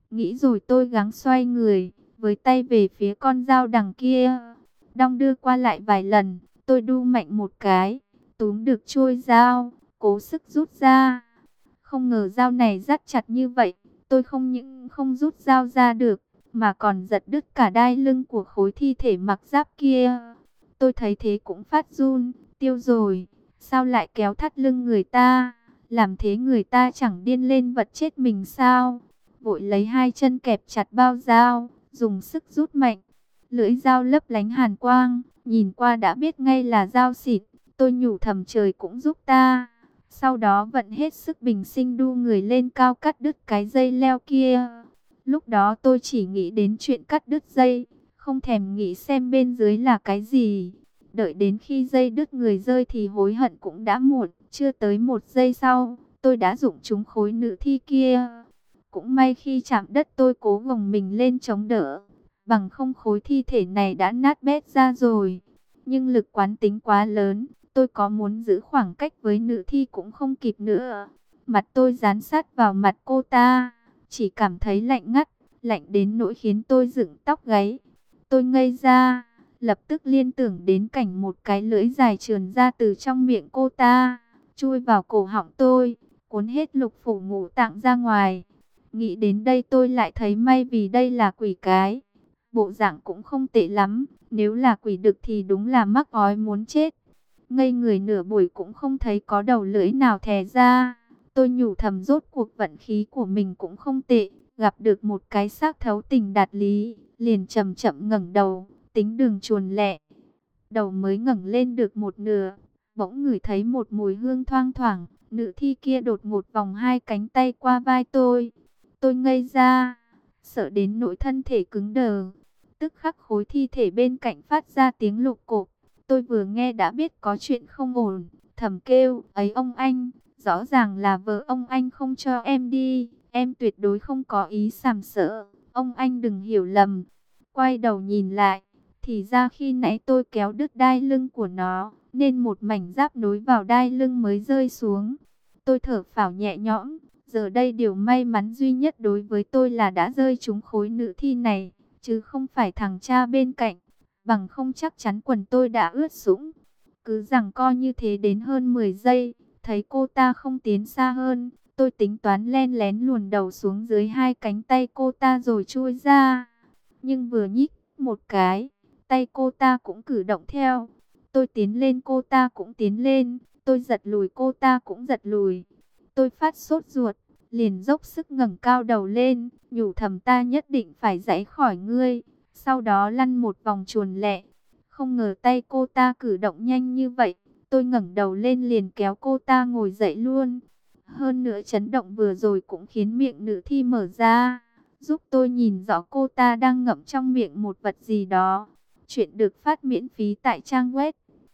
Nghĩ rồi tôi gắng xoay người, với tay về phía con dao đằng kia. Đong đưa qua lại vài lần, tôi đu mạnh một cái, túm được chuôi dao, cố sức rút ra. Không ngờ dao này dắt chặt như vậy, tôi không những không rút dao ra được, mà còn giật đứt cả đai lưng của khối thi thể mặc giáp kia. Tôi thấy thế cũng phát run, tiêu rồi, sao lại kéo thắt lưng người ta, làm thế người ta chẳng điên lên vật chết mình sao? Vội lấy hai chân kẹp chặt bao dao, dùng sức rút mạnh. Lưỡi dao lấp lánh hàn quang, nhìn qua đã biết ngay là dao xịt. Tôi nhủ thầm trời cũng giúp ta. Sau đó vận hết sức bình sinh đu người lên cao cắt đứt cái dây leo kia. Lúc đó tôi chỉ nghĩ đến chuyện cắt đứt dây, không thèm nghĩ xem bên dưới là cái gì. Đợi đến khi dây đứt người rơi thì hối hận cũng đã muộn. Chưa tới 1 giây sau, tôi đã rụng trúng khối nữ thi kia. Cũng may khi chạm đất tôi cố gồng mình lên chống đỡ, bằng không khối thi thể này đã nát bét ra rồi. Nhưng lực quán tính quá lớn, tôi có muốn giữ khoảng cách với nữ thi cũng không kịp nữa. Mặt tôi dán sát vào mặt cô ta, chỉ cảm thấy lạnh ngắt, lạnh đến nỗi khiến tôi dựng tóc gáy. Tôi ngây ra, lập tức liên tưởng đến cảnh một cái lưỡi dài trườn ra từ trong miệng cô ta, chui vào cổ họng tôi, cuốn hết lục phủ ngũ tạng ra ngoài. Nghĩ đến đây tôi lại thấy may vì đây là quỷ cái. Bộ dạng cũng không tệ lắm, nếu là quỷ đực thì đúng là mắc ói muốn chết. Ngây người nửa buổi cũng không thấy có đầu lưỡi nào thè ra. Tôi nhủ thầm rốt cuộc vận khí của mình cũng không tệ, gặp được một cái xác thấu tình đạt lý, liền chậm chậm ngẩng đầu, tính đường chuồn lẹ. Đầu mới ngẩng lên được một nửa, bỗng ngửi thấy một mùi hương thoang thoảng, nữ thi kia đột ngột vòng hai cánh tay qua vai tôi. Tôi ngây ra, sợ đến nỗi thân thể cứng đờ. Tức khắc khối thi thể bên cạnh phát ra tiếng lục cộp. Tôi vừa nghe đã biết có chuyện không ổn, thầm kêu, ấy ông anh, rõ ràng là vợ ông anh không cho em đi, em tuyệt đối không có ý sàm sỡ, ông anh đừng hiểu lầm. Quay đầu nhìn lại, thì ra khi nãy tôi kéo đứt đai lưng của nó, nên một mảnh giáp nối vào đai lưng mới rơi xuống. Tôi thở phào nhẹ nhõm, giờ đây điều may mắn duy nhất đối với tôi là đã rơi trúng khối nữ thi này, chứ không phải thằng cha bên cạnh, bằng không chắc chắn quần tôi đã ướt sũng. Cứ giằng co như thế đến hơn 10 giây, thấy cô ta không tiến xa hơn, tôi tính toán len lén luồn đầu xuống dưới hai cánh tay cô ta rồi chui ra. Nhưng vừa nhích một cái, tay cô ta cũng cử động theo. Tôi tiến lên cô ta cũng tiến lên, tôi giật lùi cô ta cũng giật lùi. Tôi phát sốt ruột, liền dốc sức ngẩng cao đầu lên, nhủ thầm ta nhất định phải giãy khỏi ngươi. Sau đó lăn một vòng chuồn lẹ. Không ngờ tay cô ta cử động nhanh như vậy, tôi ngẩng đầu lên liền kéo cô ta ngồi dậy luôn. Hơn nữa chấn động vừa rồi cũng khiến miệng nữ thi mở ra, giúp tôi nhìn rõ cô ta đang ngậm trong miệng một vật gì đó. Chuyện được phát miễn phí tại trang web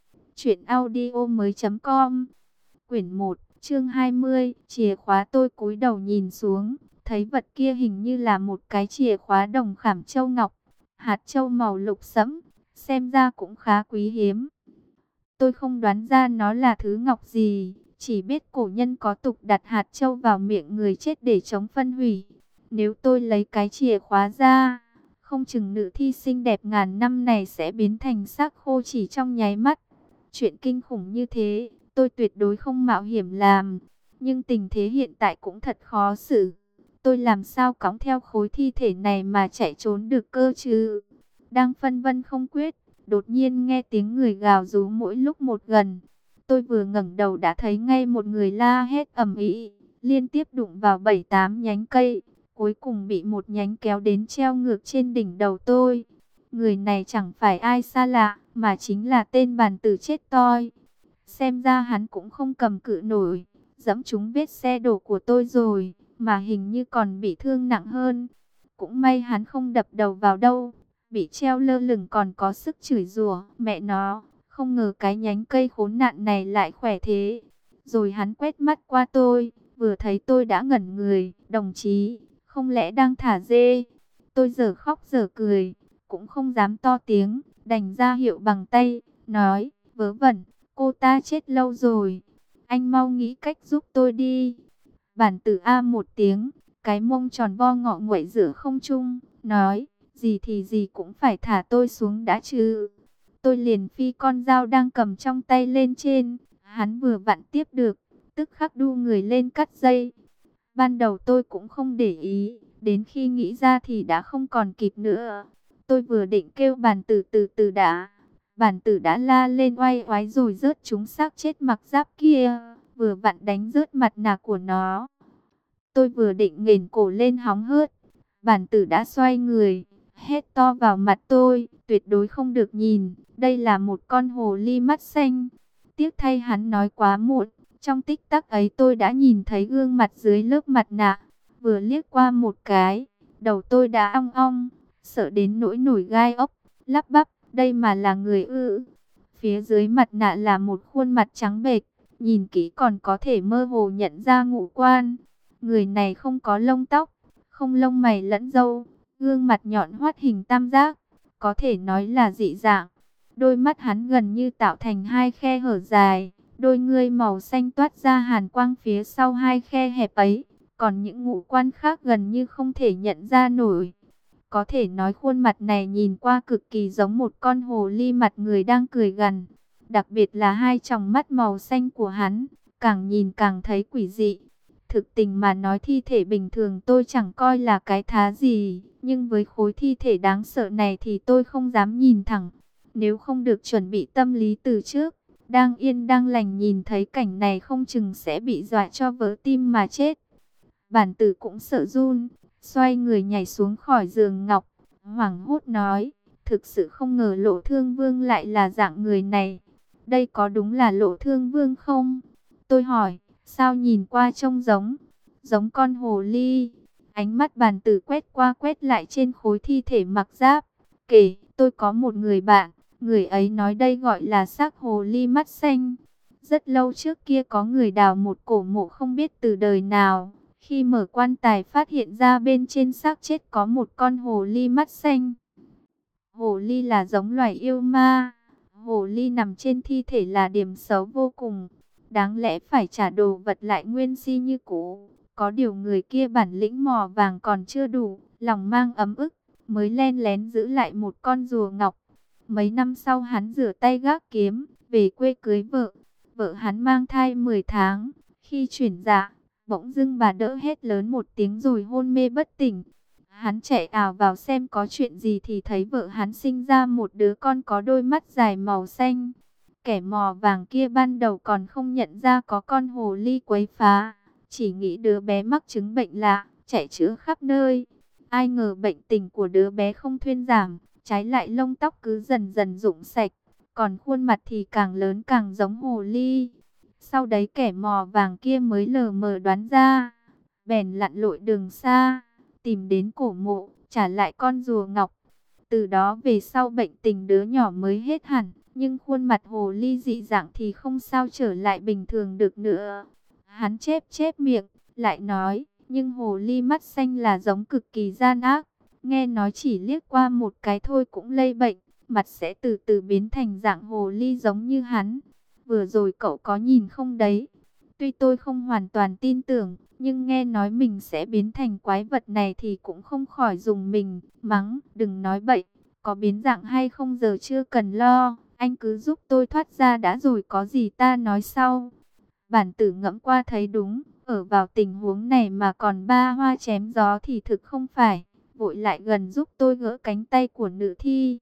truyệnaudiomoi.com. Quyển 1, chương 20, chìa khóa. Tôi cúi đầu nhìn xuống, thấy vật kia hình như là một cái chìa khóa đồng khảm châu ngọc, hạt châu màu lục sẫm, xem ra cũng khá quý hiếm. Tôi không đoán ra nó là thứ ngọc gì, chỉ biết cổ nhân có tục đặt hạt châu vào miệng người chết để chống phân hủy. Nếu tôi lấy cái chìa khóa ra, không chừng nữ thi xinh đẹp ngàn năm này sẽ biến thành xác khô chỉ trong nháy mắt. Chuyện kinh khủng như thế, tôi tuyệt đối không mạo hiểm làm. Nhưng tình thế hiện tại cũng thật khó xử. Tôi làm sao cõng theo khối thi thể này mà chạy trốn được cơ chứ? Đang phân vân không quyết, đột nhiên nghe tiếng người gào rú mỗi lúc một gần. Tôi vừa ngẩng đầu đã thấy ngay một người la hét ầm ĩ, liên tiếp đụng vào 7-8 nhánh cây, cuối cùng bị một nhánh kéo đến treo ngược trên đỉnh đầu tôi. Người này chẳng phải ai xa lạ, mà chính là tên bàn tử chết toi. Xem ra hắn cũng không cầm cự nổi, dẫm trúng vết xe đổ của tôi rồi, mà hình như còn bị thương nặng hơn. Cũng may hắn không đập đầu vào đâu, bị treo lơ lửng còn có sức chửi rủa, mẹ nó, không ngờ cái nhánh cây khốn nạn này lại khỏe thế. Rồi hắn quét mắt qua tôi, vừa thấy tôi đã ngẩn người, đồng chí, không lẽ đang thả dê? Tôi dở khóc dở cười, cũng không dám to tiếng, đành ra hiệu bằng tay, nói, vớ vẩn, cô ta chết lâu rồi, anh mau nghĩ cách giúp tôi đi. Bản tử A một tiếng, cái mông tròn vo ngọ nguậy giữa không trung, nói, gì thì gì cũng phải thả tôi xuống đã chứ. Tôi liền phi con dao đang cầm trong tay lên trên, hắn vừa vặn tiếp được, tức khắc đu người lên cắt dây. Ban đầu tôi cũng không để ý, đến khi nghĩ ra thì đã không còn kịp nữa. Tôi vừa định kêu bản tử từ từ đã, bản tử đã la lên oai oái rồi rớt trúng xác chết mặc giáp kia, vừa vặn đánh rớt mặt nạ của nó. Tôi vừa định nghển cổ lên hóng hớt, bản tử đã xoay người, hét to vào mặt tôi, tuyệt đối không được nhìn, đây là một con hồ ly mắt xanh. Tiếc thay hắn nói quá muộn, trong tích tắc ấy tôi đã nhìn thấy gương mặt dưới lớp mặt nạ, vừa liếc qua một cái, đầu tôi đã ong ong, sợ đến nỗi nổi gai ốc, lắp bắp, đây mà là người ư? Phía dưới mặt nạ là một khuôn mặt trắng bệch, nhìn kỹ còn có thể mơ hồ nhận ra ngũ quan. Người này không có lông tóc, không lông mày lẫn râu, gương mặt nhọn hoắt hình tam giác, có thể nói là dị dạng. Đôi mắt hắn gần như tạo thành hai khe hở dài, đôi ngươi màu xanh toát ra hàn quang phía sau hai khe hẹp ấy, còn những ngũ quan khác gần như không thể nhận ra nổi. Có thể nói khuôn mặt này nhìn qua cực kỳ giống một con hồ ly mặt người đang cười gằn, đặc biệt là hai tròng mắt màu xanh của hắn, càng nhìn càng thấy quỷ dị. Thực tình mà nói thi thể bình thường tôi chẳng coi là cái thá gì, nhưng với khối thi thể đáng sợ này thì tôi không dám nhìn thẳng. Nếu không được chuẩn bị tâm lý từ trước, đang yên đang lành nhìn thấy cảnh này không chừng sẽ bị dọa cho vỡ tim mà chết. Bản tử cũng sợ run, xoay người nhảy xuống khỏi giường ngọc, hoảng hốt nói, thực sự không ngờ Lộ Thương Vương lại là dạng người này. Đây có đúng là Lộ Thương Vương không? Tôi hỏi. Sao nhìn qua trông giống con hồ ly? Ánh mắt bản tử quét qua quét lại trên khối thi thể mặc giáp. Kể, tôi có một người bạn, người ấy nói đây gọi là xác hồ ly mắt xanh. Rất lâu trước kia có người đào một cổ mộ không biết từ đời nào. Khi mở quan tài phát hiện ra bên trên xác chết có một con hồ ly mắt xanh. Hồ ly là giống loài yêu ma. Hồ ly nằm trên thi thể là điểm xấu vô cùng. Đáng lẽ phải trả đồ vật lại nguyên si như cũ. Có điều người kia bản lĩnh mò vàng còn chưa đủ, lòng mang ấm ức, mới len lén giữ lại một con rùa ngọc. Mấy năm sau hắn rửa tay gác kiếm, về quê cưới vợ. Vợ hắn mang thai 10 tháng. Khi chuyển dạ, bỗng dưng bà đỡ hét lớn một tiếng rồi hôn mê bất tỉnh. Hắn chạy ào vào xem có chuyện gì thì thấy vợ hắn sinh ra một đứa con có đôi mắt dài màu xanh. Kẻ mò vàng kia ban đầu còn không nhận ra có con hồ ly quấy phá, chỉ nghĩ đứa bé mắc chứng bệnh lạ, chạy chữa khắp nơi. Ai ngờ bệnh tình của đứa bé không thuyên giảm, trái lại lông tóc cứ dần dần rụng sạch, còn khuôn mặt thì càng lớn càng giống hồ ly. Sau đấy kẻ mò vàng kia mới lờ mờ đoán ra, bèn lặn lội đường xa, tìm đến cổ mộ, trả lại con rùa ngọc. Từ đó về sau bệnh tình đứa nhỏ mới hết hẳn, nhưng khuôn mặt hồ ly dị dạng thì không sao trở lại bình thường được nữa. Hắn chép chép miệng, lại nói, nhưng hồ ly mắt xanh là giống cực kỳ gian ác. Nghe nói chỉ liếc qua một cái thôi cũng lây bệnh, mặt sẽ từ từ biến thành dạng hồ ly giống như hắn. Vừa rồi cậu có nhìn không đấy? Tuy tôi không hoàn toàn tin tưởng, nhưng nghe nói mình sẽ biến thành quái vật này thì cũng không khỏi dùng mình, mắng, đừng nói bậy, có biến dạng hay không giờ chưa cần lo, anh cứ giúp tôi thoát ra đã rồi có gì ta nói sau. Bản tử ngẫm qua thấy đúng, ở vào tình huống này mà còn ba hoa chém gió thì thực không phải, vội lại gần giúp tôi gỡ cánh tay của nữ thi.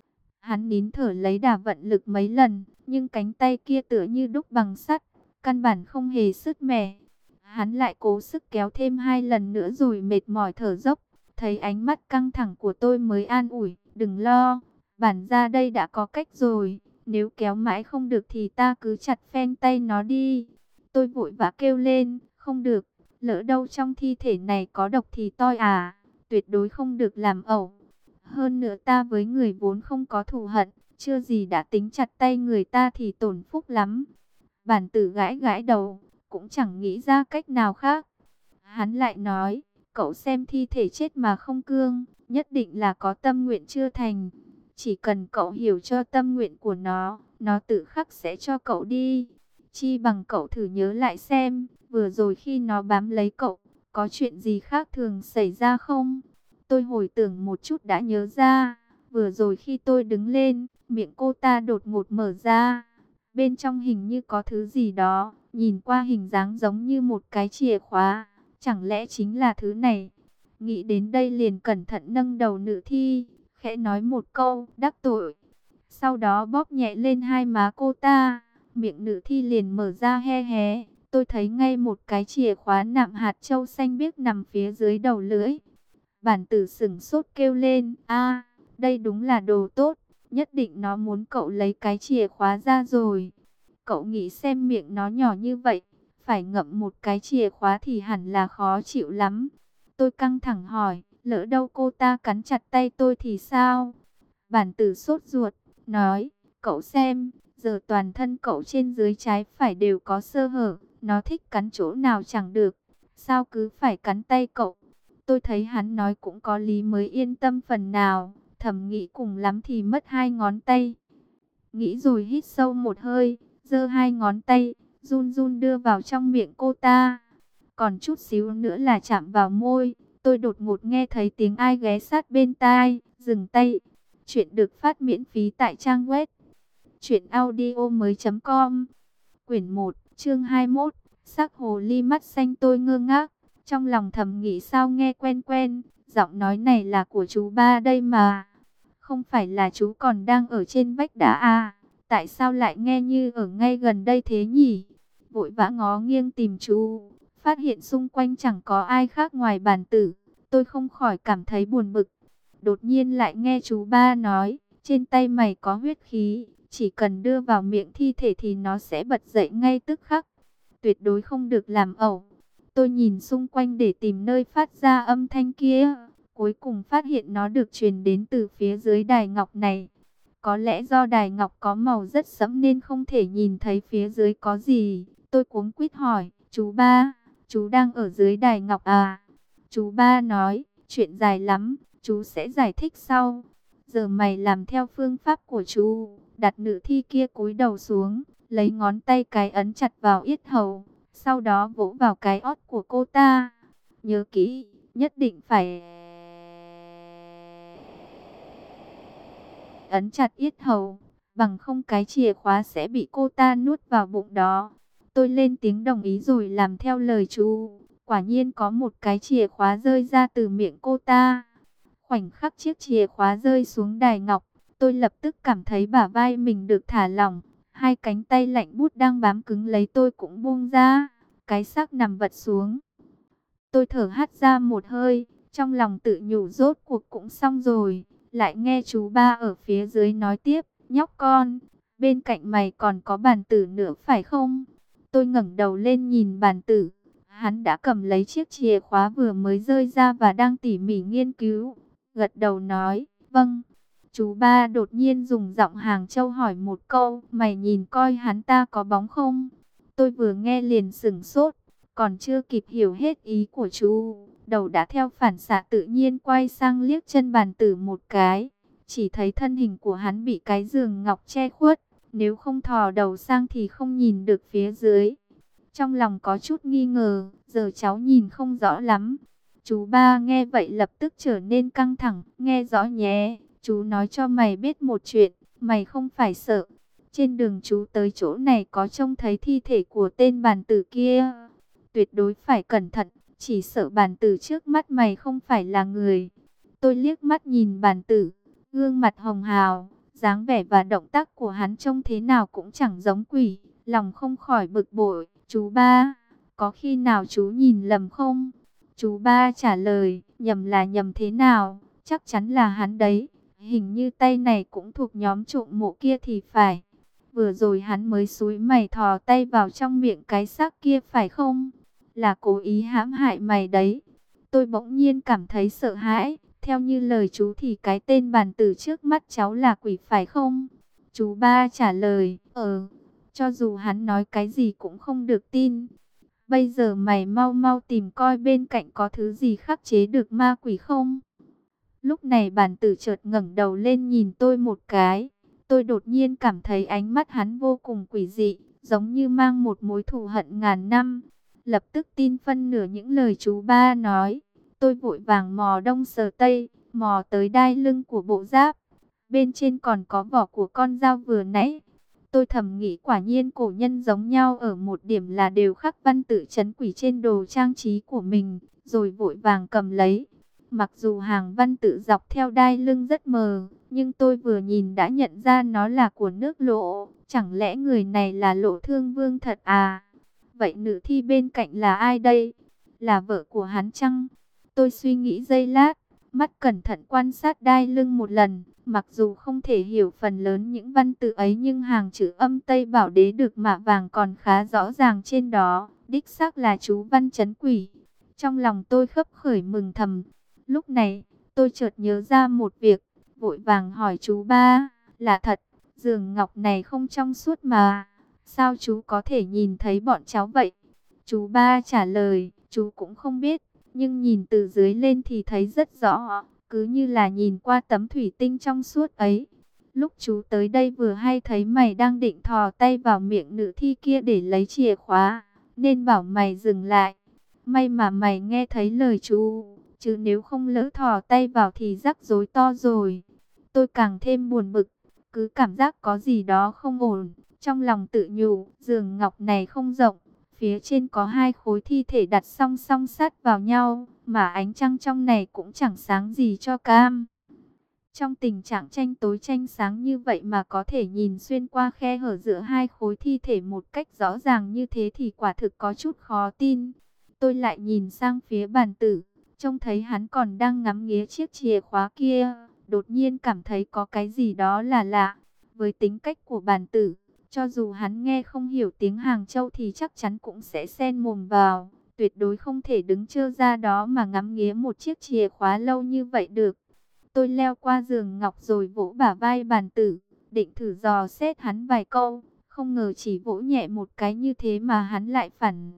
Hắn nín thở lấy đà vận lực mấy lần, nhưng cánh tay kia tựa như đúc bằng sắt, căn bản không hề sứt mẻ. Hắn lại cố sức kéo thêm 2 lần nữa rồi mệt mỏi thở dốc. Thấy ánh mắt căng thẳng của tôi mới an ủi, đừng lo, bản ra đây đã có cách rồi. Nếu kéo mãi không được thì ta cứ chặt phen tay nó đi. Tôi vội vã kêu lên, không được, lỡ đâu trong thi thể này có độc thì toi à, tuyệt đối không được làm ẩu. Hơn nữa ta với người vốn không có thù hận, chưa gì đã tính chặt tay người ta thì tổn phúc lắm. Bản tử gãi gãi đầu, cũng chẳng nghĩ ra cách nào khác. Hắn lại nói, cậu xem thi thể chết mà không cương, nhất định là có tâm nguyện chưa thành. Chỉ cần cậu hiểu cho tâm nguyện của nó tự khắc sẽ cho cậu đi. Chi bằng cậu thử nhớ lại xem, vừa rồi khi nó bám lấy cậu, có chuyện gì khác thường xảy ra không? Tôi hồi tưởng một chút đã nhớ ra, vừa rồi khi tôi đứng lên, miệng cô ta đột ngột mở ra. Bên trong hình như có thứ gì đó, nhìn qua hình dáng giống như một cái chìa khóa. Chẳng lẽ chính là thứ này? Nghĩ đến đây liền cẩn thận nâng đầu nữ thi, khẽ nói một câu, đắc tội. Sau đó bóp nhẹ lên hai má cô ta, miệng nữ thi liền mở ra he hé. Tôi thấy ngay một cái chìa khóa nạm hạt châu xanh biếc nằm phía dưới đầu lưỡi. Bản tử sửng sốt kêu lên, a, đây đúng là đồ tốt, nhất định nó muốn cậu lấy cái chìa khóa ra rồi. Cậu nghĩ xem miệng nó nhỏ như vậy, phải ngậm một cái chìa khóa thì hẳn là khó chịu lắm. Tôi căng thẳng hỏi, lỡ đâu cô ta cắn chặt tay tôi thì sao? Bản tử sốt ruột, nói, cậu xem, giờ toàn thân cậu trên dưới trái phải đều có sơ hở, nó thích cắn chỗ nào chẳng được, sao cứ phải cắn tay cậu? Tôi thấy hắn nói cũng có lý mới yên tâm phần nào, thầm nghĩ cùng lắm thì mất hai ngón tay. Nghĩ rồi hít sâu một hơi, giơ hai ngón tay, run run đưa vào trong miệng cô ta. Còn chút xíu nữa là chạm vào môi, tôi đột ngột nghe thấy tiếng ai ghé sát bên tai, dừng tay. Chuyện được phát miễn phí tại trang web truyệnaudiomoi.com. Quyển 1, chương 21, sắc hồ ly mắt xanh. Tôi ngơ ngác, trong lòng thầm nghĩ sao nghe quen quen, giọng nói này là của chú ba đây mà. Không phải là chú còn đang ở trên vách đá à? Tại sao lại nghe như ở ngay gần đây thế nhỉ? Vội vã ngó nghiêng tìm chú, phát hiện xung quanh chẳng có ai khác ngoài bản tử. Tôi không khỏi cảm thấy buồn bực. Đột nhiên lại nghe chú ba nói, trên tay mày có huyết khí, chỉ cần đưa vào miệng thi thể thì nó sẽ bật dậy ngay tức khắc. Tuyệt đối không được làm ẩu. Tôi nhìn xung quanh để tìm nơi phát ra âm thanh kia. Cuối cùng phát hiện nó được truyền đến từ phía dưới đài ngọc này. Có lẽ do đài ngọc có màu rất sẫm nên không thể nhìn thấy phía dưới có gì. Tôi cuống quýt hỏi, chú ba, chú đang ở dưới đài ngọc à? Chú ba nói, chuyện dài lắm, chú sẽ giải thích sau. Giờ mày làm theo phương pháp của chú, đặt nữ thi kia cúi đầu xuống, lấy ngón tay cái ấn chặt vào yết hầu, sau đó vỗ vào cái ót của cô ta. Nhớ kỹ, nhất định phải ấn chặt yết hầu, bằng không cái chìa khóa sẽ bị cô ta nuốt vào bụng đó. Tôi lên tiếng đồng ý rồi làm theo lời chú. Quả nhiên có một cái chìa khóa rơi ra từ miệng cô ta. Khoảnh khắc chiếc chìa khóa rơi xuống đài ngọc, tôi lập tức cảm thấy bả vai mình được thả lỏng. Hai cánh tay lạnh buốt đang bám cứng lấy tôi cũng buông ra. Cái xác nằm vật xuống. Tôi thở hắt ra một hơi, trong lòng tự nhủ rốt cuộc cũng xong rồi. Lại nghe chú ba ở phía dưới nói tiếp, nhóc con, bên cạnh mày còn có bản tử nữa phải không? Tôi ngẩng đầu lên nhìn bản tử. Hắn đã cầm lấy chiếc chìa khóa vừa mới rơi ra và đang tỉ mỉ nghiên cứu. Gật đầu nói, vâng. Chú ba đột nhiên dùng giọng Hàng Châu hỏi một câu, mày nhìn coi hắn ta có bóng không? Tôi vừa nghe liền sửng sốt, còn chưa kịp hiểu hết ý của chú, đầu đã theo phản xạ tự nhiên quay sang liếc chân bản tử một cái. Chỉ thấy thân hình của hắn bị cái giường ngọc che khuất, nếu không thò đầu sang thì không nhìn được phía dưới. Trong lòng có chút nghi ngờ, giờ cháu nhìn không rõ lắm. Chú ba nghe vậy lập tức trở nên căng thẳng, nghe rõ nhé, chú nói cho mày biết một chuyện, mày không phải sợ. Trên đường chú tới chỗ này có trông thấy thi thể của tên bản tử kia. Tuyệt đối phải cẩn thận, chỉ sợ bản tử trước mắt mày không phải là người. Tôi liếc mắt nhìn bản tử, gương mặt hồng hào, dáng vẻ và động tác của hắn trông thế nào cũng chẳng giống quỷ. Lòng không khỏi bực bội, chú ba, có khi nào chú nhìn lầm không? Chú ba trả lời, nhầm là nhầm thế nào, chắc chắn là hắn đấy. Hình như tay này cũng thuộc nhóm trộm mộ kia thì phải. Vừa rồi hắn mới xúi mày thò tay vào trong miệng cái xác kia phải không? Là cố ý hãm hại mày đấy. Tôi bỗng nhiên cảm thấy sợ hãi. Theo như lời chú thì cái tên bản tử trước mắt cháu là quỷ phải không? Chú ba trả lời, cho dù hắn nói cái gì cũng không được tin. Bây giờ mày mau mau tìm coi bên cạnh có thứ gì khắc chế được ma quỷ không? Lúc này bản tử chợt ngẩng đầu lên nhìn tôi một cái. Tôi đột nhiên cảm thấy ánh mắt hắn vô cùng quỷ dị, giống như mang một mối thù hận ngàn năm. lập tức tin phân nửa những lời chú ba nói. Tôi vội vàng mò đông sờ tây, mò tới đai lưng của bộ giáp. Bên trên còn có vỏ của con dao vừa nãy. Tôi thầm nghĩ quả nhiên cổ nhân giống nhau ở một điểm là đều khắc văn tự trấn quỷ trên đồ trang trí của mình, rồi vội vàng cầm lấy. Mặc dù hàng văn tự dọc theo đai lưng rất mờ, nhưng tôi vừa nhìn đã nhận ra nó là của nước Lộ. Chẳng lẽ người này là Lộ Thương Vương thật à? Vậy nữ thi bên cạnh là ai đây? Là vợ của hắn chăng? Tôi suy nghĩ giây lát, mắt cẩn thận quan sát đai lưng một lần. Mặc dù không thể hiểu phần lớn những văn tự ấy, nhưng hàng chữ âm Tây Bảo Đế được mạ vàng còn khá rõ ràng trên đó. Đích xác là chú văn trấn quỷ. Trong lòng tôi khấp khởi mừng thầm. Lúc này, tôi chợt nhớ ra một việc, vội vàng hỏi chú ba, là thật, giường ngọc này không trong suốt mà, sao chú có thể nhìn thấy bọn cháu vậy? Chú ba trả lời, chú cũng không biết, nhưng nhìn từ dưới lên thì thấy rất rõ, cứ như là nhìn qua tấm thủy tinh trong suốt ấy. Lúc chú tới đây vừa hay thấy mày đang định thò tay vào miệng nữ thi kia để lấy chìa khóa, nên bảo mày dừng lại. May mà mày nghe thấy lời chú, chứ nếu không lỡ thò tay vào thì rắc rối to rồi. Tôi càng thêm buồn bực, cứ cảm giác có gì đó không ổn. Trong lòng tự nhủ, giường ngọc này không rộng, phía trên có hai khối thi thể đặt song song sát vào nhau, mà ánh trăng trong này cũng chẳng sáng gì cho cam. Trong tình trạng tranh tối tranh sáng như vậy mà có thể nhìn xuyên qua khe hở giữa hai khối thi thể một cách rõ ràng như thế thì quả thực có chút khó tin. Tôi lại nhìn sang phía bàn tử, trông thấy hắn còn đang ngắm nghía chiếc chìa khóa kia, đột nhiên cảm thấy có cái gì đó là lạ. Với tính cách của bàn tử, cho dù hắn nghe không hiểu tiếng Hàng Châu thì chắc chắn cũng sẽ xen mồm vào, tuyệt đối không thể đứng trơ ra đó mà ngắm nghía một chiếc chìa khóa lâu như vậy được. Tôi leo qua giường ngọc rồi vỗ bả vai bàn tử, định thử dò xét hắn vài câu, không ngờ chỉ vỗ nhẹ một cái như thế mà hắn lại phản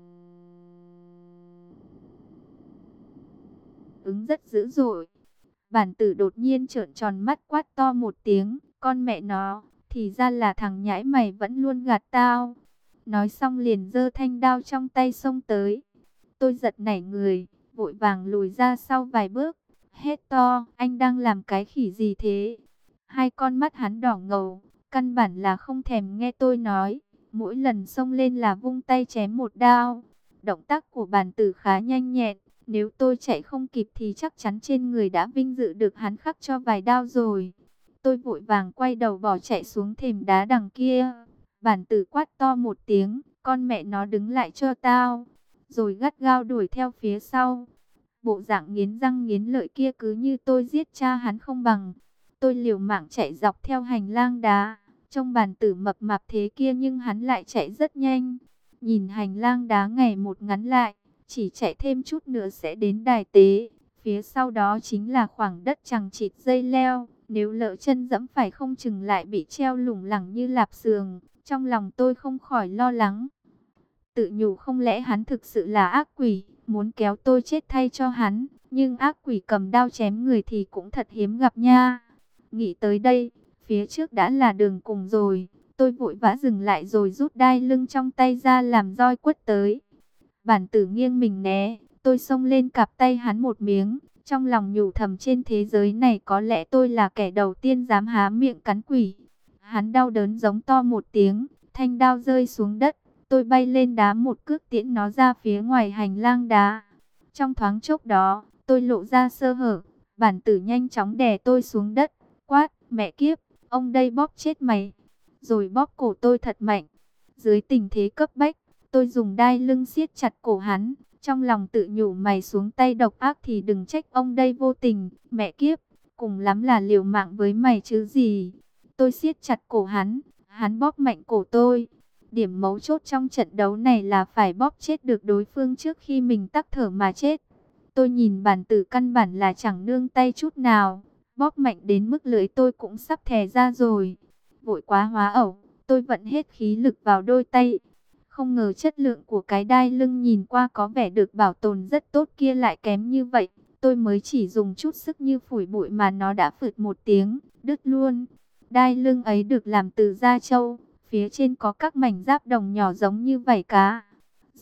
ứng rất dữ dội. Bản tử đột nhiên trợn tròn mắt quát to một tiếng, con mẹ nó, thì ra là thằng nhãi mày vẫn luôn gạt tao. Nói xong liền giơ thanh đao trong tay xông tới. Tôi giật nảy người, vội vàng lùi ra sau vài bước, hét to, anh đang làm cái khỉ gì thế? Hai con mắt hắn đỏ ngầu, căn bản là không thèm nghe tôi nói, mỗi lần xông lên là vung tay chém một đao. Động tác của bản tử khá nhanh nhẹn, nếu tôi chạy không kịp thì chắc chắn trên người đã vinh dự được hắn khắc cho vài đao rồi. Tôi vội vàng quay đầu bỏ chạy xuống thềm đá đằng kia. Bản tử quát to một tiếng, con mẹ nó đứng lại cho tao. Rồi gắt gao đuổi theo phía sau. Bộ dạng nghiến răng nghiến lợi kia cứ như tôi giết cha hắn không bằng. Tôi liều mạng chạy dọc theo hành lang đá. Trong bản tử mập mạp thế kia nhưng hắn lại chạy rất nhanh. Nhìn hành lang đá ngày một ngắn lại, chỉ chạy thêm chút nữa sẽ đến đài tế. Phía sau đó chính là khoảng đất chằng chịt dây leo. Nếu lỡ chân dẫm phải không chừng lại bị treo lủng lẳng như lạp xưởng. Trong lòng tôi không khỏi lo lắng. Tự nhủ không lẽ hắn thực sự là ác quỷ, muốn kéo tôi chết thay cho hắn. Nhưng ác quỷ cầm đao chém người thì cũng thật hiếm gặp nha. Nghĩ tới đây, phía trước đã là đường cùng rồi. Tôi vội vã dừng lại rồi rút đai lưng trong tay ra làm roi quất tới. Bản tử nghiêng mình né, tôi xông lên cạp tay hắn một miếng. Trong lòng nhủ thầm trên thế giới này có lẽ tôi là kẻ đầu tiên dám há miệng cắn quỷ. Hắn đau đớn giống to một tiếng, thanh đao rơi xuống đất. Tôi bay lên đá một cước tiễn nó ra phía ngoài hành lang đá. Trong thoáng chốc đó, tôi lộ ra sơ hở. Bản tử nhanh chóng đè tôi xuống đất, quát, mẹ kiếp, ông đây bóp chết mày. Rồi bóp cổ tôi thật mạnh. Dưới tình thế cấp bách, tôi dùng đai lưng siết chặt cổ hắn. Trong lòng tự nhủ mày xuống tay độc ác thì đừng trách ông đây vô tình. Mẹ kiếp, cùng lắm là liều mạng với mày chứ gì. Tôi siết chặt cổ hắn, hắn bóp mạnh cổ tôi. Điểm mấu chốt trong trận đấu này là phải bóp chết được đối phương trước khi mình tắc thở mà chết. Tôi nhìn bản tử căn bản là chẳng nương tay chút nào. Bóp mạnh đến mức lưỡi tôi cũng sắp thè ra rồi. Vội quá hóa ẩu, tôi vận hết khí lực vào đôi tay. Không ngờ chất lượng của cái đai lưng nhìn qua có vẻ được bảo tồn rất tốt kia lại kém như vậy. Tôi mới chỉ dùng chút sức như phủi bụi mà nó đã phượt một tiếng, đứt luôn. Đai lưng ấy được làm từ da trâu, phía trên có các mảnh giáp đồng nhỏ giống như vảy cá.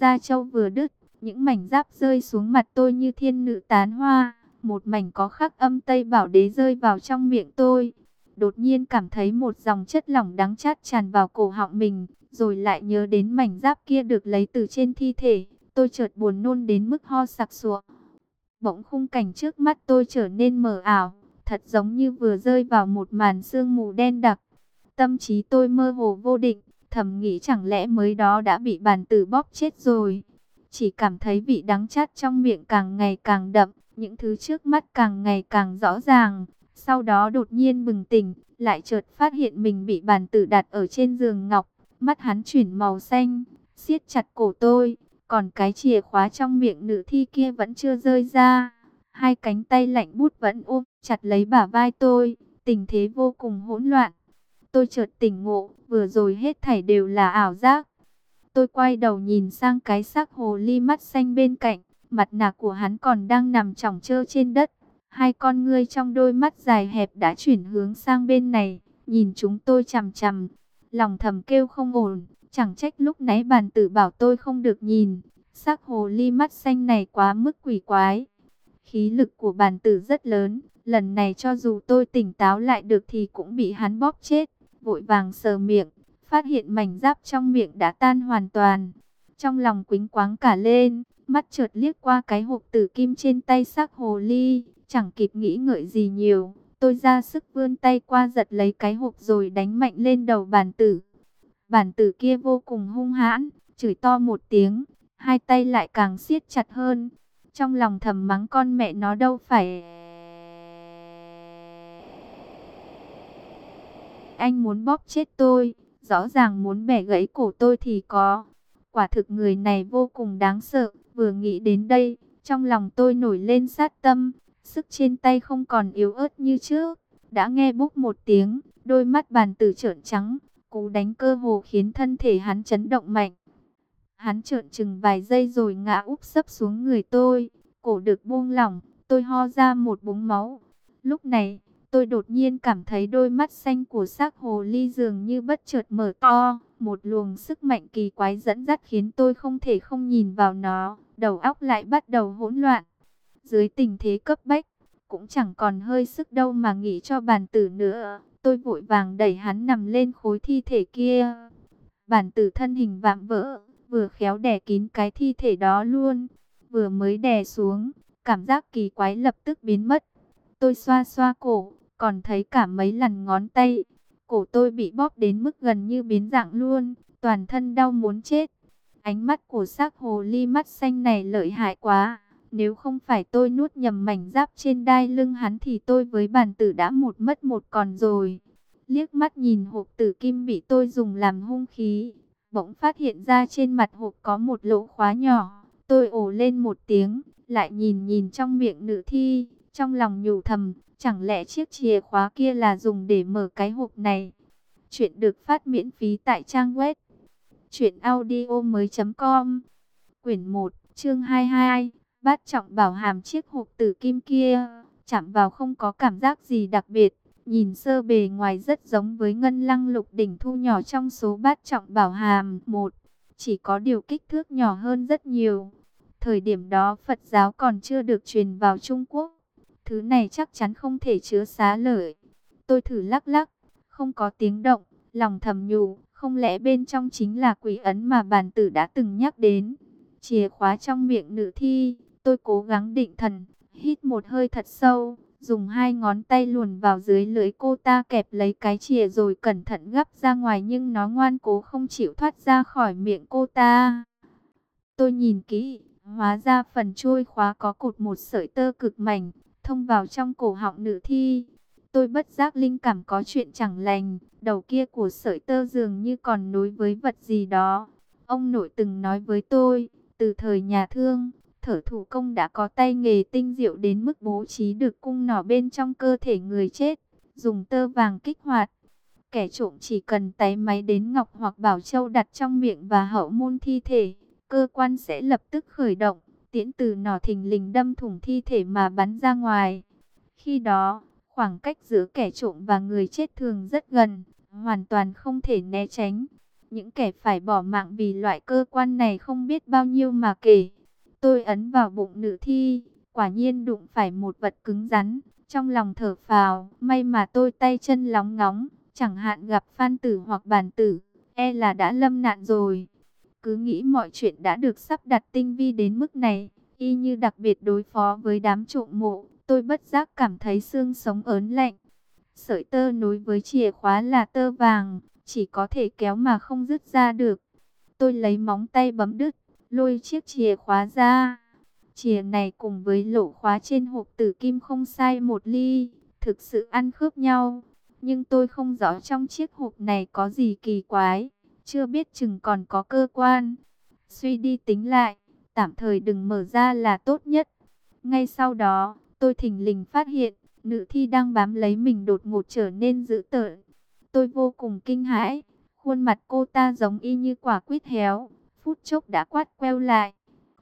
da trâu vừa đứt, những mảnh giáp rơi xuống mặt tôi như thiên nữ tán hoa. Một mảnh có khắc âm Tây Bảo Đế rơi vào trong miệng tôi. Đột nhiên cảm thấy một dòng chất lỏng đắng chát tràn vào cổ họng mình, rồi lại nhớ đến mảnh giáp kia được lấy từ trên thi thể. Tôi chợt buồn nôn đến mức ho sặc sụa. Bỗng khung cảnh trước mắt tôi trở nên mờ ảo, thật giống như vừa rơi vào một màn sương mù đen đặc. Tâm trí tôi mơ hồ vô định, thầm nghĩ chẳng lẽ mới đó đã bị bàn tử bóp chết rồi. Chỉ cảm thấy vị đắng chát trong miệng càng ngày càng đậm, những thứ trước mắt càng ngày càng rõ ràng. Sau đó đột nhiên bừng tỉnh, lại chợt phát hiện mình bị bàn tử đặt ở trên giường ngọc. Mắt hắn chuyển màu xanh, siết chặt cổ tôi, còn cái chìa khóa trong miệng nữ thi kia vẫn chưa rơi ra. Hai cánh tay lạnh buốt vẫn ôm chặt lấy bả vai tôi, tình thế vô cùng hỗn loạn. Tôi chợt tỉnh ngộ, vừa rồi hết thảy đều là ảo giác. Tôi quay đầu nhìn sang cái xác hồ ly mắt xanh bên cạnh, mặt nạ của hắn còn đang nằm chỏng chơ trên đất. Hai con ngươi trong đôi mắt dài hẹp đã chuyển hướng sang bên này, nhìn chúng tôi chằm chằm. Lòng thầm kêu không ổn, chẳng trách lúc nãy bàn tử bảo tôi không được nhìn. Xác hồ ly mắt xanh này quá mức quỷ quái. Khí lực của bàn tử rất lớn, lần này cho dù tôi tỉnh táo lại được thì cũng bị hắn bóp chết. Vội vàng sờ miệng, phát hiện mảnh giáp trong miệng đã tan hoàn toàn. Trong lòng quĩnh quáng cả lên, mắt chợt liếc qua cái hộp tử kim trên tay xác hồ ly, chẳng kịp nghĩ ngợi gì nhiều. Tôi ra sức vươn tay qua giật lấy cái hộp rồi đánh mạnh lên đầu bàn tử. Bàn tử kia vô cùng hung hãn, chửi to một tiếng, hai tay lại càng siết chặt hơn. Trong lòng thầm mắng con mẹ nó đâu phải... Anh muốn bóp chết tôi, rõ ràng muốn bẻ gãy cổ tôi thì có. Quả thực người này vô cùng đáng sợ, vừa nghĩ đến đây, trong lòng tôi nổi lên sát tâm, sức trên tay không còn yếu ớt như trước. Đã nghe búp một tiếng, đôi mắt bàn tử trợn trắng, cú đánh cơ hồ khiến thân thể hắn chấn động mạnh. Hắn trợn trừng vài giây rồi ngã úp sấp xuống người tôi, cổ được buông lỏng, tôi ho ra một búng máu. Lúc này, tôi đột nhiên cảm thấy đôi mắt xanh của xác hồ ly dường như bất chợt mở to, một luồng sức mạnh kỳ quái dẫn dắt khiến tôi không thể không nhìn vào nó, đầu óc lại bắt đầu hỗn loạn. Dưới tình thế cấp bách, cũng chẳng còn hơi sức đâu mà nghĩ cho bàn tử nữa, tôi vội vàng đẩy hắn nằm lên khối thi thể kia. Bàn tử thân hình vạm vỡ, vừa khéo đè kín cái thi thể đó luôn, vừa mới đè xuống, cảm giác kỳ quái lập tức biến mất. Tôi xoa xoa cổ, còn thấy cả mấy lần ngón tay. Cổ tôi bị bóp đến mức gần như biến dạng luôn, toàn thân đau muốn chết. Ánh mắt của xác hồ ly mắt xanh này lợi hại quá. Nếu không phải tôi nuốt nhầm mảnh giáp trên đai lưng hắn thì tôi với bàn tử đã một mất một còn rồi. Liếc mắt nhìn hộp tử kim bị tôi dùng làm hung khí, bỗng phát hiện ra trên mặt hộp có một lỗ khóa nhỏ. Tôi ồ lên một tiếng, lại nhìn nhìn trong miệng nữ thi, trong lòng nhủ thầm, chẳng lẽ chiếc chìa khóa kia là dùng để mở cái hộp này. Chuyện được phát miễn phí tại trang web truyệnaudiomoi.com. Quyển 1, chương 22. Bát trọng bảo hàm chiếc hộp tử kim kia, chạm vào không có cảm giác gì đặc biệt. Nhìn sơ bề ngoài rất giống với ngân lăng lục đỉnh thu nhỏ trong số bát trọng bảo hàm một, chỉ có điều kích thước nhỏ hơn rất nhiều. Thời điểm đó Phật giáo còn chưa được truyền vào Trung Quốc. Thứ này chắc chắn không thể chứa xá lợi. Tôi thử lắc lắc, không có tiếng động, lòng thầm nhủ, không lẽ bên trong chính là quỷ ấn mà bàn tử đã từng nhắc đến. Chìa khóa trong miệng nữ thi, tôi cố gắng định thần, hít một hơi thật sâu, dùng hai ngón tay luồn vào dưới lưỡi cô ta kẹp lấy cái chìa rồi cẩn thận gắp ra ngoài, nhưng nó ngoan cố không chịu thoát ra khỏi miệng cô ta. Tôi nhìn kỹ, hóa ra phần chuôi khóa có cột một sợi tơ cực mảnh, thông vào trong cổ họng nữ thi. Tôi bất giác linh cảm có chuyện chẳng lành, đầu kia của sợi tơ dường như còn nối với vật gì đó. Ông nội từng nói với tôi, từ thời nhà Thương, thợ thủ công đã có tay nghề tinh diệu đến mức bố trí được cung nỏ bên trong cơ thể người chết, dùng tơ vàng kích hoạt. Kẻ trộm chỉ cần táy máy đến ngọc hoặc bảo châu đặt trong miệng và hậu môn thi thể, cơ quan sẽ lập tức khởi động, tiễn từ nỏ thình lình đâm thủng thi thể mà bắn ra ngoài. Khi đó, khoảng cách giữa kẻ trộm và người chết thường rất gần, hoàn toàn không thể né tránh. Những kẻ phải bỏ mạng vì loại cơ quan này không biết bao nhiêu mà kể. Tôi ấn vào bụng nữ thi, quả nhiên đụng phải một vật cứng rắn. Trong lòng thở phào, may mà tôi tay chân lóng ngóng, chẳng hạn gặp Phan Tử hoặc Bản Tử, e là đã lâm nạn rồi. Cứ nghĩ mọi chuyện đã được sắp đặt tinh vi đến mức này, y như đặc biệt đối phó với đám trộm mộ, tôi bất giác cảm thấy xương sống ớn lạnh. Sợi tơ nối với chìa khóa là tơ vàng, chỉ có thể kéo mà không dứt ra được. Tôi lấy móng tay bấm đứt, lôi chiếc chìa khóa ra. Chìa này cùng với lỗ khóa trên hộp tử kim không sai một ly, thực sự ăn khớp nhau. Nhưng tôi không rõ trong chiếc hộp này có gì kỳ quái, chưa biết chừng còn có cơ quan. Suy đi tính lại, tạm thời đừng mở ra là tốt nhất. Ngay sau đó, tôi thình lình phát hiện, nữ thi đang bám lấy mình đột ngột trở nên dữ tợn. Tôi vô cùng kinh hãi, khuôn mặt cô ta giống y như quả quýt héo, phút chốc đã quắt queo lại.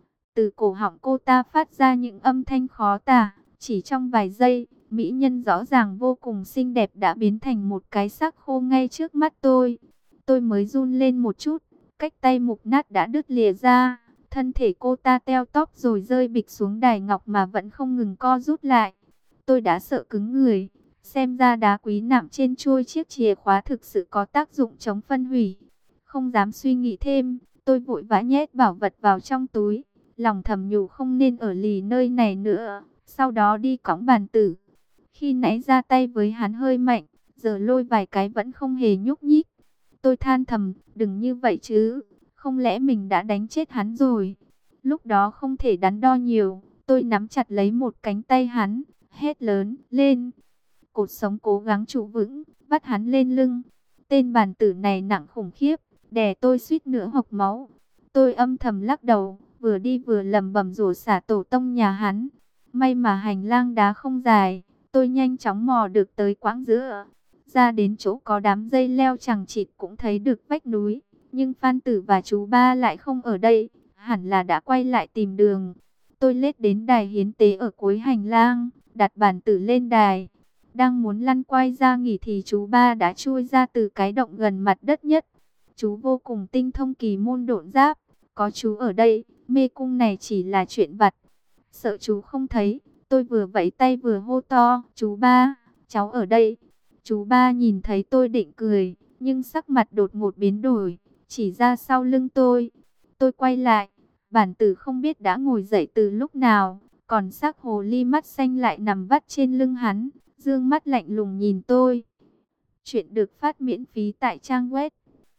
Từ cổ họng cô ta phát ra những âm thanh khó tả, chỉ trong vài giây, mỹ nhân rõ ràng vô cùng xinh đẹp đã biến thành một cái xác khô ngay trước mắt tôi. Tôi mới run lên một chút, cách tay mục nát đã đứt lìa ra, thân thể cô ta teo tóp rồi rơi bịch xuống đài ngọc mà vẫn không ngừng co rút lại. Tôi đã sợ cứng người, xem ra đá quý nạm trên chuôi chiếc chìa khóa thực sự có tác dụng chống phân hủy. Không dám suy nghĩ thêm, tôi vội vã nhét bảo vật vào trong túi, lòng thầm nhủ không nên ở lì nơi này nữa, sau đó đi cõng Bản Tử. Khi nãy ra tay với hắn hơi mạnh, giờ lôi vài cái vẫn không hề nhúc nhích. Tôi than thầm, đừng như vậy chứ, không lẽ mình đã đánh chết hắn rồi. Lúc đó không thể đắn đo nhiều, tôi nắm chặt lấy một cánh tay hắn, hét lớn, lên. Cột sống cố gắng trụ vững, bắt hắn lên lưng. Tên Bản Tử này nặng khủng khiếp, đè tôi suýt nữa hộc máu. Tôi âm thầm lắc đầu, vừa đi vừa lẩm bẩm rủa xả tổ tông nhà hắn. May mà hành lang đá không dài, tôi nhanh chóng mò được tới quãng giữa. Ra đến chỗ có đám dây leo chằng chịt cũng thấy được vách núi. Nhưng Phan Tử và chú ba lại không ở đây, hẳn là đã quay lại tìm đường. Tôi lết đến đài hiến tế ở cuối hành lang, đặt Bản Tử lên đài. Đang muốn lăn quay ra nghỉ thì chú ba đã chui ra từ cái động gần mặt đất nhất. Chú vô cùng tinh thông kỳ môn độn giáp, có chú ở đây, mê cung này chỉ là chuyện vặt. Sợ chú không thấy, tôi vừa vẫy tay vừa hô to, chú ba, cháu ở đây. Chú ba nhìn thấy tôi định cười, nhưng sắc mặt đột ngột biến đổi, chỉ ra sau lưng tôi. Tôi quay lại, Bản Tử không biết đã ngồi dậy từ lúc nào, còn xác hồ ly mắt xanh lại nằm vắt trên lưng hắn, dương mắt lạnh lùng nhìn tôi. Chuyện được phát miễn phí tại trang web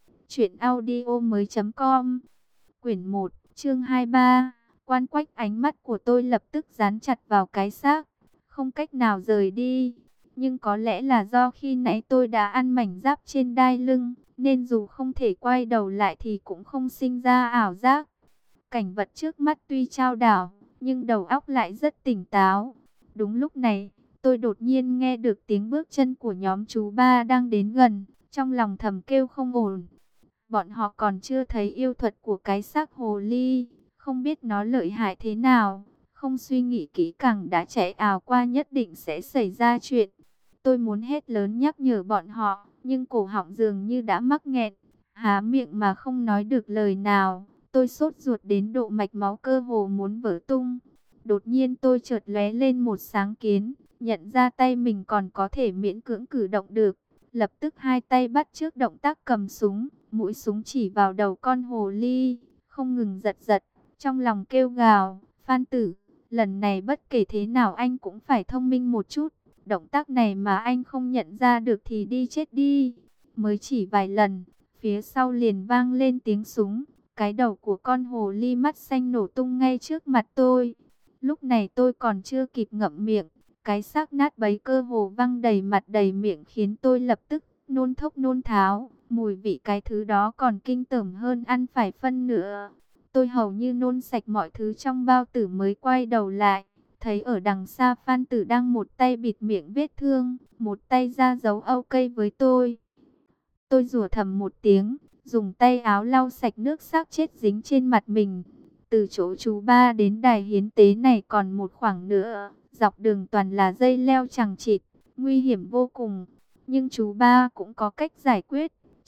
truyệnaudiomoi.com. Quyển 1, chương 23. Quan quách, ánh mắt của tôi lập tức dán chặt vào cái xác, không cách nào rời đi. Nhưng có lẽ là do khi nãy tôi đã ăn mảnh giáp trên đai lưng, nên dù không thể quay đầu lại thì cũng không sinh ra ảo giác. Cảnh vật trước mắt tuy chao đảo, nhưng đầu óc lại rất tỉnh táo. Đúng lúc này, tôi đột nhiên nghe được tiếng bước chân của nhóm chú ba đang đến gần, trong lòng thầm kêu không ổn. Bọn họ còn chưa thấy yêu thuật của cái xác hồ ly, không biết nó lợi hại thế nào, không suy nghĩ kỹ càng đã chạy ào qua, nhất định sẽ xảy ra chuyện. Tôi muốn hét lớn nhắc nhở bọn họ, nhưng cổ họng dường như đã mắc nghẹn, há miệng mà không nói được lời nào. Tôi sốt ruột đến độ mạch máu cơ hồ muốn vỡ tung. Đột nhiên tôi chợt lóe lên một sáng kiến, nhận ra tay mình còn có thể miễn cưỡng cử động được. Lập tức hai tay bắt chước động tác cầm súng, mũi súng chỉ vào đầu con hồ ly, không ngừng giật giật, trong lòng kêu gào, Phan Tử, lần này bất kể thế nào anh cũng phải thông minh một chút, động tác này mà anh không nhận ra được thì đi chết đi. Mới chỉ vài lần, phía sau liền vang lên tiếng súng, cái đầu của con hồ ly mắt xanh nổ tung ngay trước mặt tôi. Lúc này tôi còn chưa kịp ngậm miệng, cái xác nát bấy cơ hồ văng đầy mặt đầy miệng khiến tôi lập tức nôn thốc nôn tháo. Mùi vị cái thứ đó còn kinh tởm hơn ăn phải phân nữa. Tôi hầu như nôn sạch mọi thứ trong bao tử mới quay đầu lại. Thấy ở đằng xa Phan Tử đang một tay bịt miệng vết thương, một tay ra dấu ok với tôi. Tôi rủa thầm một tiếng, dùng tay áo lau sạch nước xác chết dính trên mặt mình. Từ chỗ chú ba đến đài hiến tế này còn một khoảng nữa, dọc đường toàn là dây leo chằng chịt, nguy hiểm vô cùng. Nhưng chú ba cũng có cách giải quyết,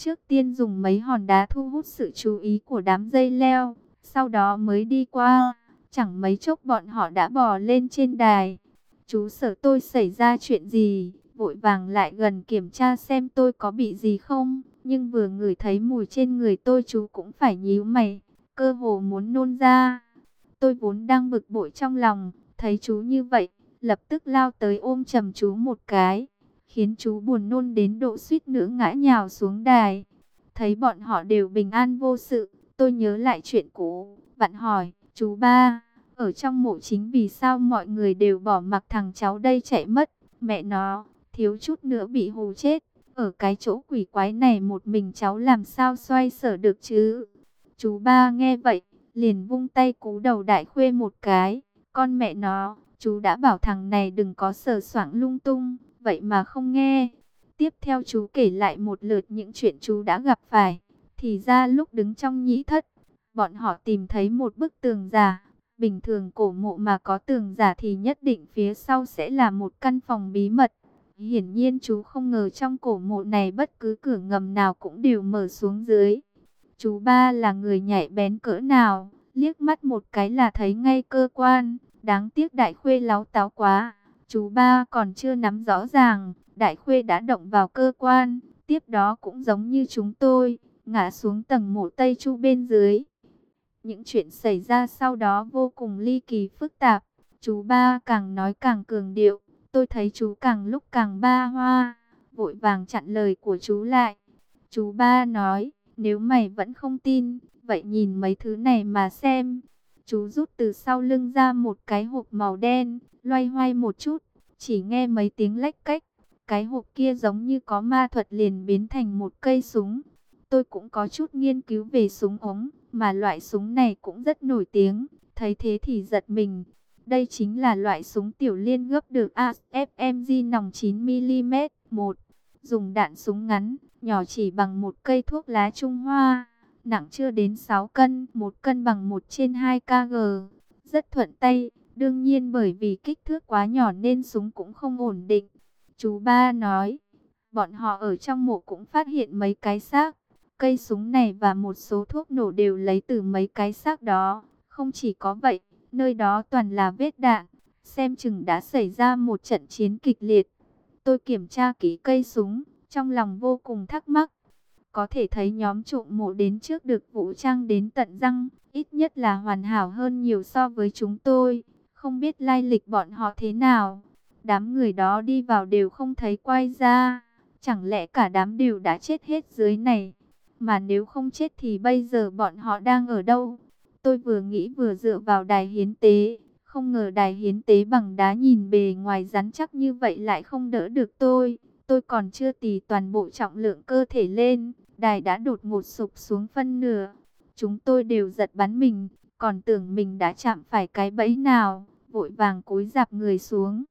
Trước tiên dùng mấy hòn đá thu hút sự chú ý của đám dây leo, sau đó mới đi qua. Chẳng mấy chốc bọn họ đã bò lên trên đài. Chú sợ tôi xảy ra chuyện gì, vội vàng lại gần kiểm tra xem tôi có bị gì không. Nhưng vừa ngửi thấy mùi trên người tôi chú cũng phải nhíu mày, cơ hồ muốn nôn ra. Tôi vốn đang bực bội trong lòng, thấy chú như vậy, lập tức lao tới ôm chầm chú một cái, khiến chú buồn nôn đến độ suýt nữa ngã nhào xuống đài. Thấy bọn họ đều bình an vô sự, tôi nhớ lại chuyện cũ, vặn hỏi, chú ba, ở trong mộ chính vì sao mọi người đều bỏ mặc thằng cháu đây chạy mất, mẹ nó, thiếu chút nữa bị hù chết. Ở cái chỗ quỷ quái này một mình cháu làm sao xoay sở được chứ? Chú ba nghe vậy, liền vung tay cú đầu Đại Khuê một cái. Con mẹ nó, chú đã bảo thằng này đừng có sờ soạng lung tung, vậy mà không nghe. Tiếp theo chú kể lại một lượt những chuyện chú đã gặp phải. Thì ra lúc đứng trong nhĩ thất, bọn họ tìm thấy một bức tường giả. Bình thường cổ mộ mà có tường giả thì nhất định phía sau sẽ là một căn phòng bí mật. Hiển nhiên chú không ngờ trong cổ mộ này bất cứ cửa ngầm nào cũng đều mở xuống dưới. Chú ba là người nhạy bén cỡ nào, liếc mắt một cái là thấy ngay cơ quan. Đáng tiếc Đại Khuê láo táo quá, chú ba còn chưa nắm rõ ràng, Đại Khuê đã động vào cơ quan. Tiếp đó cũng giống như chúng tôi, ngã xuống tầng mộ Tây Chu bên dưới. Những chuyện xảy ra sau đó vô cùng ly kỳ phức tạp. Chú ba càng nói càng cường điệu. Tôi thấy chú càng lúc càng ba hoa, vội vàng chặn lời của chú lại. Chú ba nói, nếu mày vẫn không tin, vậy nhìn mấy thứ này mà xem. Chú rút từ sau lưng ra một cái hộp màu đen, loay hoay một chút, chỉ nghe mấy tiếng lách cách. Cái hộp kia giống như có ma thuật liền biến thành một cây súng. Tôi cũng có chút nghiên cứu về súng ống, mà loại súng này cũng rất nổi tiếng. Thấy thế thì giật mình. Đây chính là loại súng tiểu liên gấp được AFMG nòng 9mm. Một, dùng đạn súng ngắn, nhỏ chỉ bằng một cây thuốc lá Trung Hoa, nặng chưa đến 6 cân, 1 cân bằng 1/2 kg. Rất thuận tay, đương nhiên bởi vì kích thước quá nhỏ nên súng cũng không ổn định. Chú ba nói, bọn họ ở trong mộ cũng phát hiện mấy cái xác. Cây súng này và một số thuốc nổ đều lấy từ mấy cái xác đó. Không chỉ có vậy, nơi đó toàn là vết đạn, xem chừng đã xảy ra một trận chiến kịch liệt. Tôi kiểm tra kỹ cây súng, trong lòng vô cùng thắc mắc. Có thể thấy nhóm trộm mộ đến trước được vũ trang đến tận răng, ít nhất là hoàn hảo hơn nhiều so với chúng tôi. Không biết lai lịch bọn họ thế nào. Đám người đó đi vào đều không thấy quay ra. Chẳng lẽ cả đám đều đã chết hết dưới này? Mà nếu không chết thì bây giờ bọn họ đang ở đâu? Tôi vừa nghĩ vừa dựa vào đài hiến tế. Không ngờ đài hiến tế bằng đá nhìn bề ngoài rắn chắc như vậy lại không đỡ được tôi. Tôi còn chưa tì toàn bộ trọng lượng cơ thể lên, đài đã đột ngột sụp xuống phân nửa. Chúng tôi đều giật bắn mình, còn tưởng mình đã chạm phải cái bẫy nào, vội vàng cúi rạp người xuống.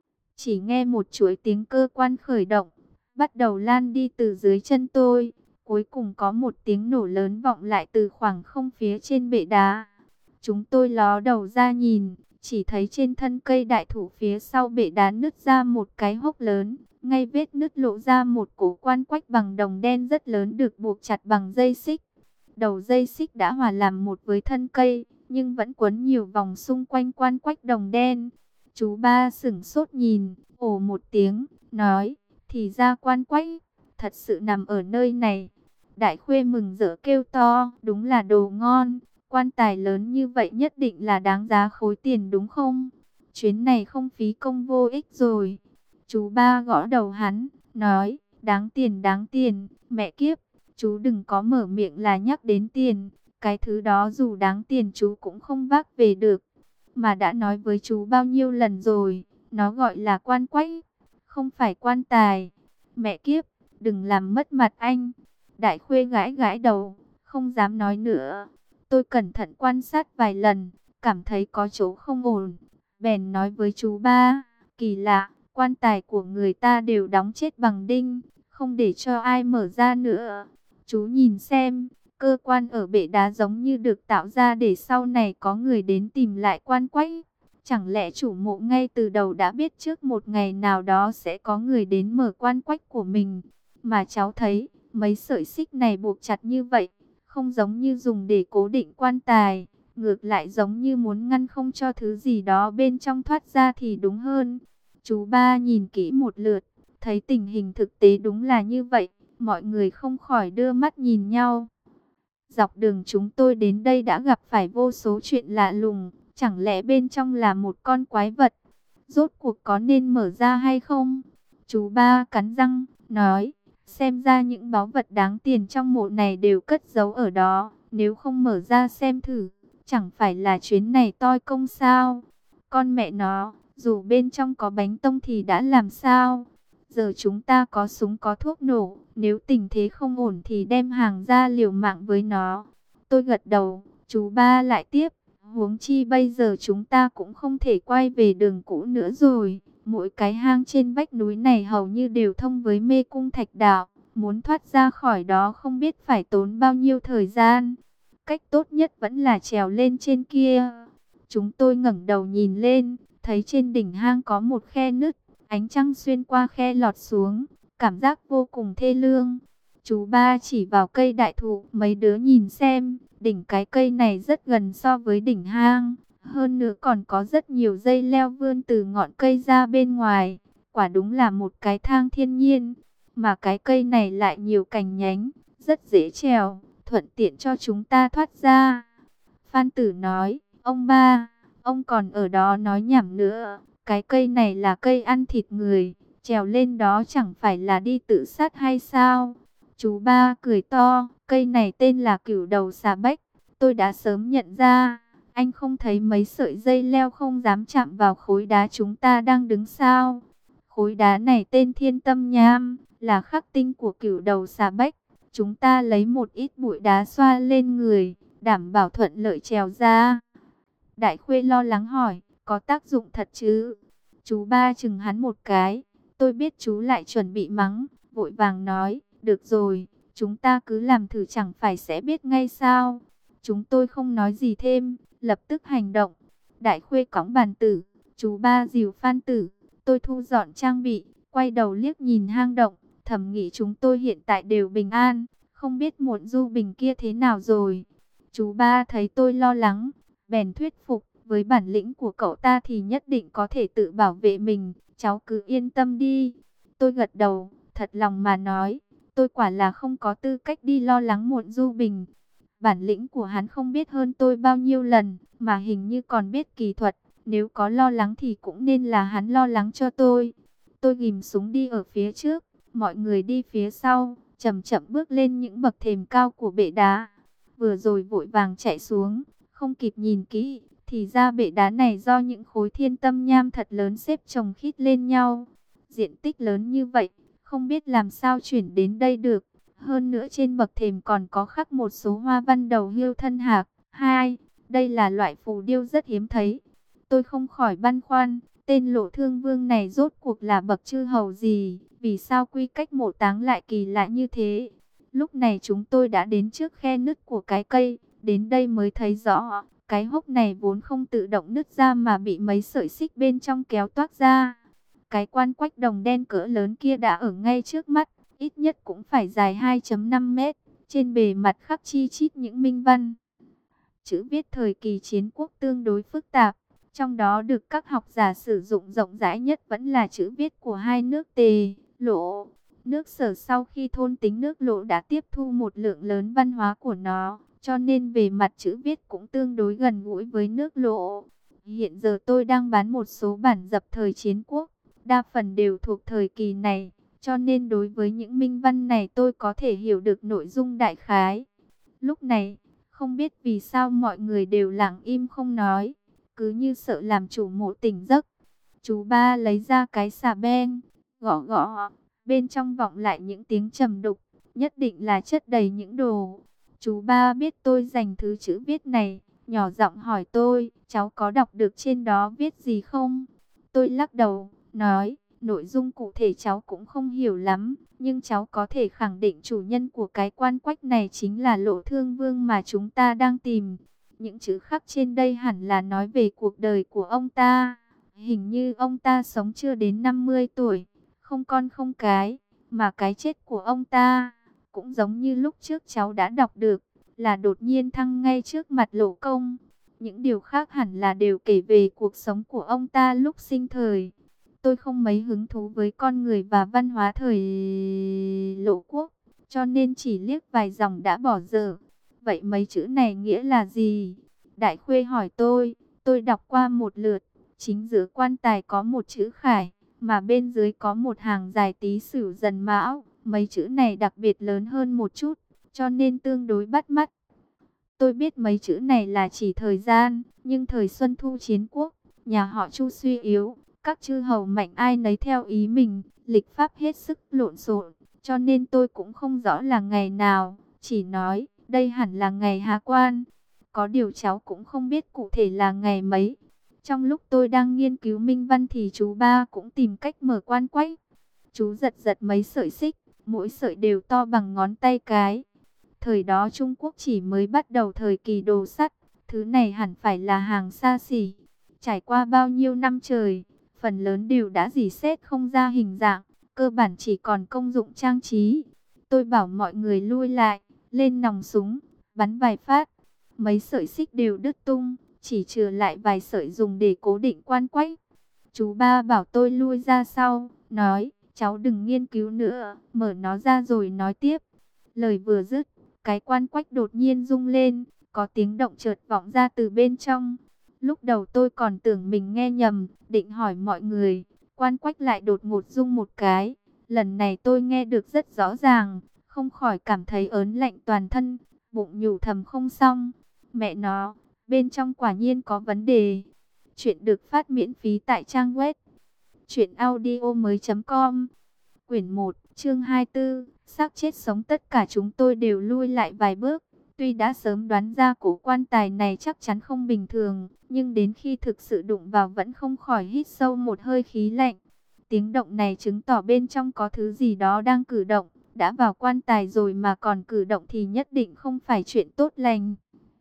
Chỉ nghe một chuỗi tiếng cơ quan khởi động, bắt đầu lan đi từ dưới chân tôi. Cuối cùng có một tiếng nổ lớn vọng lại từ khoảng không phía trên bệ đá. Chúng tôi ló đầu ra nhìn, chỉ thấy trên thân cây đại thụ phía sau bệ đá nứt ra một cái hốc lớn. Ngay vết nứt lộ ra một cổ quan quách bằng đồng đen rất lớn được buộc chặt bằng dây xích. Đầu dây xích đã hòa làm một với thân cây, nhưng vẫn quấn nhiều vòng xung quanh quan quách đồng đen. Chú ba sửng sốt nhìn, ồ một tiếng, nói, thì ra quan quách thật sự nằm ở nơi này. Đại Khuê mừng rỡ kêu to, đúng là đồ ngon, quan tài lớn như vậy nhất định là đáng giá khối tiền đúng không? Chuyến này không phí công vô ích rồi. Chú ba gõ đầu hắn, nói, đáng tiền, mẹ kiếp, chú đừng có mở miệng là nhắc đến tiền, cái thứ đó dù đáng tiền chú cũng không vác về được. Mà đã nói với chú bao nhiêu lần rồi, nó gọi là quan quách, không phải quan tài. Mẹ kiếp, đừng làm mất mặt anh. Đại Khuê gãi gãi đầu, không dám nói nữa. Tôi cẩn thận quan sát vài lần, cảm thấy có chỗ không ổn. Bèn nói với chú ba, kỳ lạ, quan tài của người ta đều đóng chết bằng đinh, không để cho ai mở ra nữa. Chú nhìn xem, cơ quan ở bệ đá giống như được tạo ra để sau này có người đến tìm lại quan quách. Chẳng lẽ chủ mộ ngay từ đầu đã biết trước một ngày nào đó sẽ có người đến mở quan quách của mình. Mà cháu thấy, Mấy sợi xích này buộc chặt như vậy, không giống như dùng để cố định quan tài, ngược lại giống như muốn ngăn không cho thứ gì đó bên trong thoát ra thì đúng hơn. Chú ba nhìn kỹ một lượt, thấy tình hình thực tế đúng là như vậy, mọi người không khỏi đưa mắt nhìn nhau. Dọc đường chúng tôi đến đây đã gặp phải vô số chuyện lạ lùng, chẳng lẽ bên trong là một con quái vật? Rốt cuộc có nên mở ra hay không? Chú ba cắn răng, nói, xem ra những báu vật đáng tiền trong mộ này đều cất giấu ở đó, nếu không mở ra xem thử, chẳng phải là chuyến này toi công sao? Con mẹ nó, dù bên trong có bánh tông thì đã làm sao? Giờ chúng ta có súng có thuốc nổ, nếu tình thế không ổn thì đem hàng ra liều mạng với nó. Tôi gật đầu, chú ba lại tiếp, huống chi bây giờ chúng ta cũng không thể quay về đường cũ nữa rồi. Mỗi cái hang trên vách núi này hầu như đều thông với mê cung thạch đạo, muốn thoát ra khỏi đó không biết phải tốn bao nhiêu thời gian. Cách tốt nhất vẫn là trèo lên trên kia. Chúng tôi ngẩng đầu nhìn lên, thấy trên đỉnh hang có một khe nứt. Ánh trăng xuyên qua khe lọt xuống, cảm giác vô cùng thê lương. Chú ba chỉ vào cây đại thụ, mấy đứa nhìn xem, đỉnh cái cây này rất gần so với đỉnh hang. Hơn nữa còn có rất nhiều dây leo vươn từ ngọn cây ra bên ngoài. Quả đúng là một cái thang thiên nhiên, mà cái cây này lại nhiều cành nhánh, rất dễ trèo, thuận tiện cho chúng ta thoát ra. Phan Tử nói, ông ba, ông còn ở đó nói nhảm nữa. Cái cây này là cây ăn thịt người, trèo lên đó chẳng phải là đi tự sát hay sao? Chú ba cười to, cây này tên là cửu đầu xà bách, tôi đã sớm nhận ra. Anh không thấy mấy sợi dây leo không dám chạm vào khối đá chúng ta đang đứng sao? Khối đá này tên Thiên Tâm Nham, là khắc tinh của cửu đầu xà bách. Chúng ta lấy một ít bụi đá xoa lên người, đảm bảo thuận lợi trèo ra. Đại Khuê lo lắng hỏi, có tác dụng thật chứ? Chú ba chừng hắn một cái, tôi biết chú lại chuẩn bị mắng, vội vàng nói, được rồi, chúng ta cứ làm thử chẳng phải sẽ biết ngay sao? Chúng tôi không nói gì thêm, lập tức hành động. Đại Khuê cõng bàn tử, chú ba dìu Phan Tử, tôi thu dọn trang bị, quay đầu liếc nhìn hang động, thầm nghĩ chúng tôi hiện tại đều bình an, không biết muộn Du Bình kia thế nào rồi. Chú ba thấy tôi lo lắng, bèn thuyết phục, với bản lĩnh của cậu ta thì nhất định có thể tự bảo vệ mình, cháu cứ yên tâm đi. Tôi gật đầu, thật lòng mà nói, tôi quả là không có tư cách đi lo lắng muộn Du Bình. Bản lĩnh của hắn không biết hơn tôi bao nhiêu lần, mà hình như còn biết kỳ thuật, nếu có lo lắng thì cũng nên là hắn lo lắng cho tôi. Tôi ghim súng đi ở phía trước, mọi người đi phía sau, chậm chậm bước lên những bậc thềm cao của bệ đá. Vừa rồi vội vàng chạy xuống, không kịp nhìn kỹ, thì ra bệ đá này do những khối thiên tâm nham thật lớn xếp chồng khít lên nhau. Diện tích lớn như vậy, không biết làm sao chuyển đến đây được. Hơn nữa trên bậc thềm còn có khắc một số hoa văn đầu hươu thân hạc. Đây là loại phù điêu rất hiếm thấy. Tôi không khỏi băn khoăn, tên Lộ Thương Vương này rốt cuộc là bậc chư hầu gì? Vì sao quy cách mộ táng lại kỳ lạ như thế? Lúc này chúng tôi đã đến trước khe nứt của cái cây, đến đây mới thấy rõ. Cái hốc này vốn không tự động nứt ra mà bị mấy sợi xích bên trong kéo toác ra. Cái quan quách đồng đen cỡ lớn kia đã ở ngay trước mắt, ít nhất cũng phải dài 2,5 mét. Trên bề mặt khắc chi chít những minh văn. Chữ viết thời kỳ chiến quốc tương đối phức tạp, trong đó được các học giả sử dụng rộng rãi nhất vẫn là chữ viết của hai nước Tề, Lỗ. Nước Sở sau khi thôn tính nước Lỗ đã tiếp thu một lượng lớn văn hóa của nó, cho nên về mặt chữ viết cũng tương đối gần gũi với nước Lỗ. Hiện giờ tôi đang bán một số bản dập thời chiến quốc, đa phần đều thuộc thời kỳ này, cho nên đối với những minh văn này tôi có thể hiểu được nội dung đại khái. Lúc này, không biết vì sao mọi người đều lặng im không nói, cứ như sợ làm chủ mộ tỉnh giấc. Chú ba lấy ra cái xà beng, gõ gõ, bên trong vọng lại những tiếng trầm đục, nhất định là chất đầy những đồ. Chú ba biết tôi dành thứ chữ viết này, nhỏ giọng hỏi tôi, cháu có đọc được trên đó viết gì không? Tôi lắc đầu, nói, nội dung cụ thể cháu cũng không hiểu lắm, nhưng cháu có thể khẳng định chủ nhân của cái quan quách này chính là Lộ Thương Vương mà chúng ta đang tìm. Những chữ khắc trên đây hẳn là nói về cuộc đời của ông ta. Hình như ông ta sống chưa đến 50 tuổi, không con không cái, mà cái chết của ông ta cũng giống như lúc trước cháu đã đọc được, là đột nhiên thăng ngay trước mặt Lộ Công. Những điều khác hẳn là đều kể về cuộc sống của ông ta lúc sinh thời. Tôi không mấy hứng thú với con người và văn hóa thời Lộ Quốc, cho nên chỉ liếc vài dòng đã bỏ dở. Vậy mấy chữ này nghĩa là gì? Đại Khuê hỏi tôi đọc qua một lượt. Chính giữa quan tài có một chữ Khải, mà bên dưới có một hàng dài Tý Sửu Dần Mão. Mấy chữ này đặc biệt lớn hơn một chút, cho nên tương đối bắt mắt. Tôi biết mấy chữ này là chỉ thời gian, nhưng thời Xuân Thu chiến quốc, nhà họ Chu suy yếu, các chư hầu mạnh ai nấy theo ý mình, lịch pháp hết sức lộn xộn, cho nên tôi cũng không rõ là ngày nào, chỉ nói đây hẳn là ngày há quan. Có điều cháu cũng không biết cụ thể là ngày mấy. Trong lúc tôi đang nghiên cứu minh văn thì chú Ba cũng tìm cách mở quan quách. Chú giật giật mấy sợi xích, mỗi sợi đều to bằng ngón tay cái. Thời đó Trung Quốc chỉ mới bắt đầu thời kỳ đồ sắt, thứ này hẳn phải là hàng xa xỉ. Trải qua bao nhiêu năm trời, phần lớn đều đã rỉ sét không ra hình dạng, cơ bản chỉ còn công dụng trang trí. Tôi bảo mọi người lui lại, lên nòng súng, bắn vài phát. Mấy sợi xích đều đứt tung, chỉ trừ lại vài sợi dùng để cố định quan quách. Chú Ba bảo tôi lui ra sau, nói, cháu đừng nghiên cứu nữa, mở nó ra rồi nói tiếp. Lời vừa dứt, cái quan quách đột nhiên rung lên, có tiếng động chợt vọng ra từ bên trong. Lúc đầu tôi còn tưởng mình nghe nhầm, định hỏi mọi người, quan quách lại đột ngột rung một cái. Lần này tôi nghe được rất rõ ràng, không khỏi cảm thấy ớn lạnh toàn thân, bụng nhủ thầm không xong. Mẹ nó, bên trong quả nhiên có vấn đề. Chuyện được phát miễn phí tại trang web truyệnaudiomoi.com. Quyển 1, chương 24, xác chết sống tất cả chúng tôi đều lui lại vài bước. Tuy đã sớm đoán ra cổ quan tài này chắc chắn không bình thường, nhưng đến khi thực sự đụng vào vẫn không khỏi hít sâu một hơi khí lạnh. Tiếng động này chứng tỏ bên trong có thứ gì đó đang cử động, đã vào quan tài rồi mà còn cử động thì nhất định không phải chuyện tốt lành.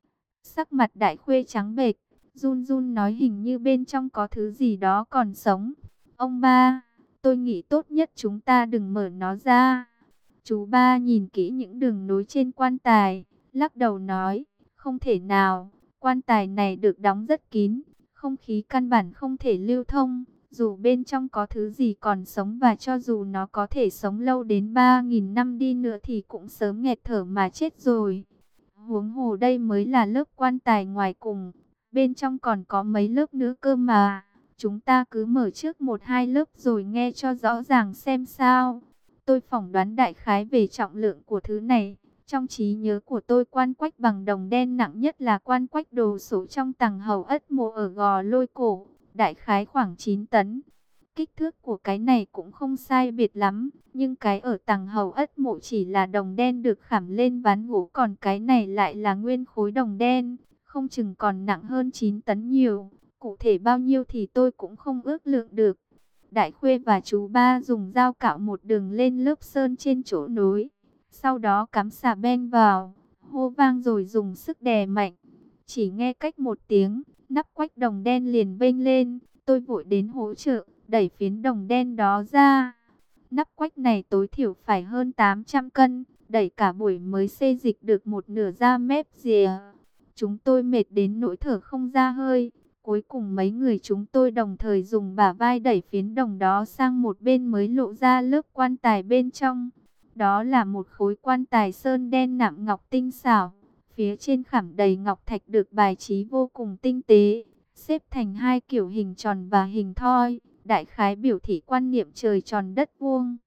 Sắc mặt Đại Khuê trắng bệch, run run nói hình như bên trong có thứ gì đó còn sống. Ông Ba, tôi nghĩ tốt nhất chúng ta đừng mở nó ra. Chú Ba nhìn kỹ những đường nối trên quan tài, lắc đầu nói, không thể nào, quan tài này được đóng rất kín, không khí căn bản không thể lưu thông. Dù bên trong có thứ gì còn sống và cho dù nó có thể sống lâu đến 3.000 năm đi nữa thì cũng sớm nghẹt thở mà chết rồi. Huống hồ đây mới là lớp quan tài ngoài cùng, bên trong còn có mấy lớp nữa cơ mà. Chúng ta cứ mở trước 1-2 lớp rồi nghe cho rõ ràng xem sao. Tôi phỏng đoán đại khái về trọng lượng của thứ này. Trong trí nhớ của tôi quan quách bằng đồng đen nặng nhất là quan quách đồ sổ trong tàng hầu Ất Mộ ở Gò Lôi Cổ, đại khái khoảng 9 tấn. Kích thước của cái này cũng không sai biệt lắm, nhưng cái ở tàng hầu Ất Mộ chỉ là đồng đen được khảm lên ván gỗ, còn cái này lại là nguyên khối đồng đen, không chừng còn nặng hơn 9 tấn nhiều. Cụ thể bao nhiêu thì tôi cũng không ước lượng được. Đại Khuê và chú Ba dùng dao cạo một đường lên lớp sơn trên chỗ nối. Sau đó cắm xà beng vào, hô vang rồi dùng sức đè mạnh. Chỉ nghe cách một tiếng, nắp quách đồng đen liền vênh lên. Tôi vội đến hỗ trợ, đẩy phiến đồng đen đó ra. Nắp quách này tối thiểu phải hơn 800 cân, đẩy cả buổi mới xê dịch được một nửa ra mép rìa. Chúng tôi mệt đến nỗi thở không ra hơi. Cuối cùng mấy người chúng tôi đồng thời dùng bả vai đẩy phiến đồng đó sang một bên mới lộ ra lớp quan tài bên trong. Đó là một khối quan tài sơn đen nạm ngọc tinh xảo. Phía trên khảm đầy ngọc thạch được bài trí vô cùng tinh tế, xếp thành hai kiểu hình tròn và hình thoi, đại khái biểu thị quan niệm trời tròn đất vuông.